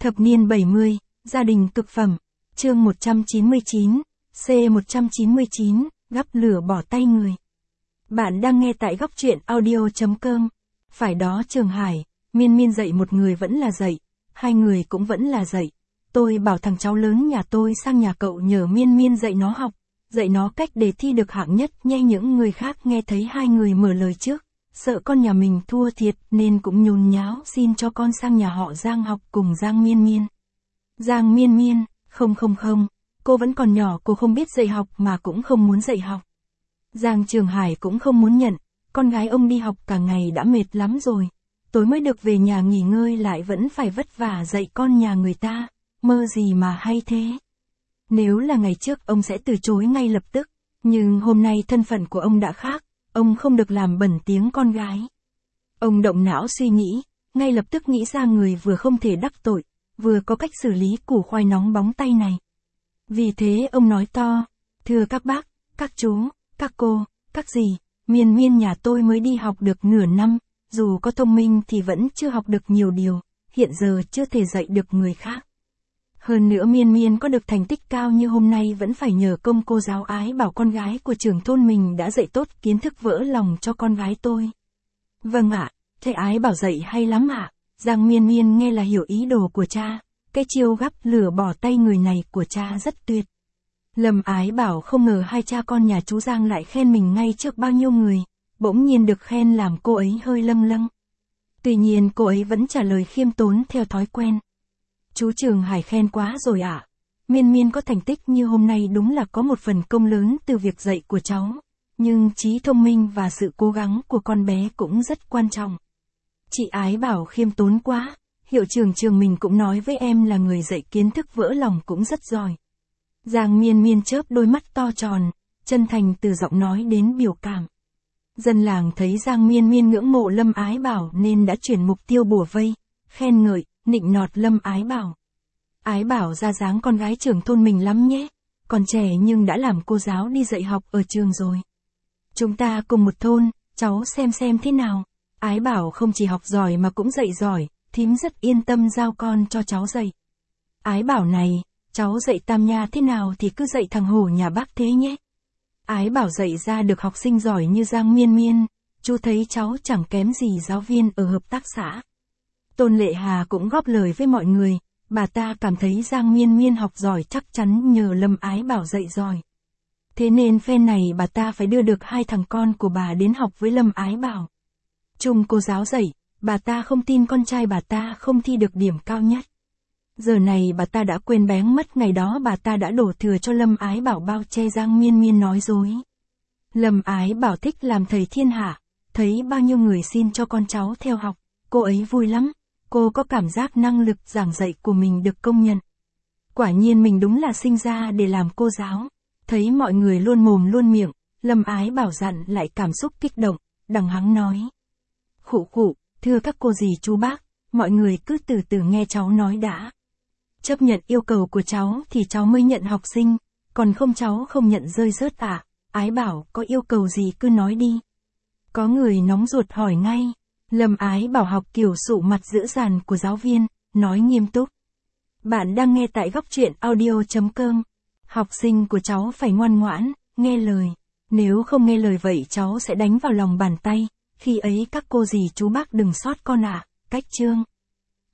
Thập niên 70, gia đình cực phẩm. Chương 199, C199, gắp lửa bỏ tay người. Bạn đang nghe tại góc truyện audio.com. Phải đó Trường Hải, Miên Miên dạy một người vẫn là dạy, hai người cũng vẫn là dạy. Tôi bảo thằng cháu lớn nhà tôi sang nhà cậu nhờ Miên Miên dạy nó học, dạy nó cách để thi được hạng nhất nhé. Những người khác nghe thấy hai người mở lời trước, sợ con nhà mình thua thiệt nên cũng nhốn nháo xin cho con sang nhà họ Giang học cùng Giang Miên Miên. Giang Miên Miên, không, cô vẫn còn nhỏ, cô không biết dạy học mà cũng không muốn dạy học. Giang Trường Hải cũng không muốn nhận, con gái ông đi học cả ngày đã mệt lắm rồi, tối mới được về nhà nghỉ ngơi lại vẫn phải vất vả dạy con nhà người ta, mơ gì mà hay thế. Nếu là ngày trước ông sẽ từ chối ngay lập tức, nhưng hôm nay thân phận của ông đã khác, ông không được làm bẩn tiếng con gái. Ông động não suy nghĩ, ngay lập tức nghĩ ra người vừa không thể đắc tội, vừa có cách xử lý củ khoai nóng bóng tay này. Vì thế ông nói to, thưa các bác, các chú, các cô, các dì, Miên Miên nhà tôi mới đi học được nửa năm, dù có thông minh thì vẫn chưa học được nhiều điều, hiện giờ chưa thể dạy được người khác. Hơn nữa Miên Miên có được thành tích cao như hôm nay vẫn phải nhờ công cô giáo Ái Bảo con gái của trưởng thôn mình đã dạy tốt kiến thức vỡ lòng cho con gái tôi. Vâng ạ, thầy Ái Bảo dạy hay lắm ạ. Giang Miên Miên nghe là hiểu ý đồ của cha, cái chiêu gắp lửa bỏ tay người này của cha rất tuyệt. Lâm Ái Bảo không ngờ hai cha con nhà chú Giang lại khen mình ngay trước bao nhiêu người, bỗng nhiên được khen làm cô ấy hơi lâng lâng. Tuy nhiên cô ấy vẫn trả lời khiêm tốn theo thói quen. Chú Trường Hải khen quá rồi ạ. Miên Miên có thành tích như hôm nay đúng là có một phần công lớn từ việc dạy của cháu, nhưng trí thông minh và sự cố gắng của con bé cũng rất quan trọng. Chị Ái Bảo khiêm tốn quá, hiệu trưởng trường mình cũng nói với em là người dạy kiến thức vỡ lòng cũng rất giỏi. Giang Miên Miên chớp đôi mắt to tròn, chân thành từ giọng nói đến biểu cảm. Dân làng thấy Giang Miên Miên ngưỡng mộ Lâm Ái Bảo nên đã chuyển mục tiêu bủa vây, khen ngợi, nịnh nọt Lâm Ái Bảo. Ái Bảo ra dáng con gái trưởng thôn mình lắm nhé, còn trẻ nhưng đã làm cô giáo đi dạy học ở trường rồi. Chúng ta cùng một thôn, cháu xem thế nào. Ái Bảo không chỉ học giỏi mà cũng dạy giỏi, thím rất yên tâm giao con cho cháu dạy. Ái Bảo này, cháu dạy Tam Nha thế nào thì cứ dạy thằng Hổ nhà bác thế nhé. Ái Bảo dạy ra được học sinh giỏi như Giang Miên Miên, chú thấy cháu chẳng kém gì giáo viên ở hợp tác xã. Tôn Lệ Hà cũng góp lời với mọi người, bà ta cảm thấy Giang Miên Miên học giỏi chắc chắn nhờ Lâm Ái Bảo dạy giỏi. Thế nên phen này bà ta phải đưa được hai thằng con của bà đến học với Lâm Ái Bảo. Chung cô giáo dạy, bà ta không tin con trai bà ta không thi được điểm cao nhất. Giờ này bà ta đã quên bén mất ngày đó bà ta đã đổ thừa cho Lâm Ái Bảo bao che Giang Miên Miên nói dối. Lâm Ái Bảo thích làm thầy thiên hạ, thấy bao nhiêu người xin cho con cháu theo học, cô ấy vui lắm, cô có cảm giác năng lực giảng dạy của mình được công nhận. Quả nhiên mình đúng là sinh ra để làm cô giáo, thấy mọi người luôn mồm luôn miệng, Lâm Ái Bảo dặn lại cảm xúc kích động, đằng hắng nói. Khụ, thưa các cô dì chú bác, mọi người cứ từ từ nghe cháu nói đã. Chấp nhận yêu cầu của cháu thì cháu mới nhận học sinh, còn không cháu không nhận rơi rớt ạ. Ái Bảo có yêu cầu gì cứ nói đi. Có người nóng ruột hỏi ngay. Lâm Ái Bảo học kiểu sụ mặt dữ dằn của giáo viên, nói nghiêm túc. Bạn đang nghe tại góc truyện audio.com. Học sinh của cháu phải ngoan ngoãn, nghe lời. Nếu không nghe lời vậy cháu sẽ đánh vào lòng bàn tay. Khi ấy các cô dì chú bác đừng sót con ạ. Cách chương.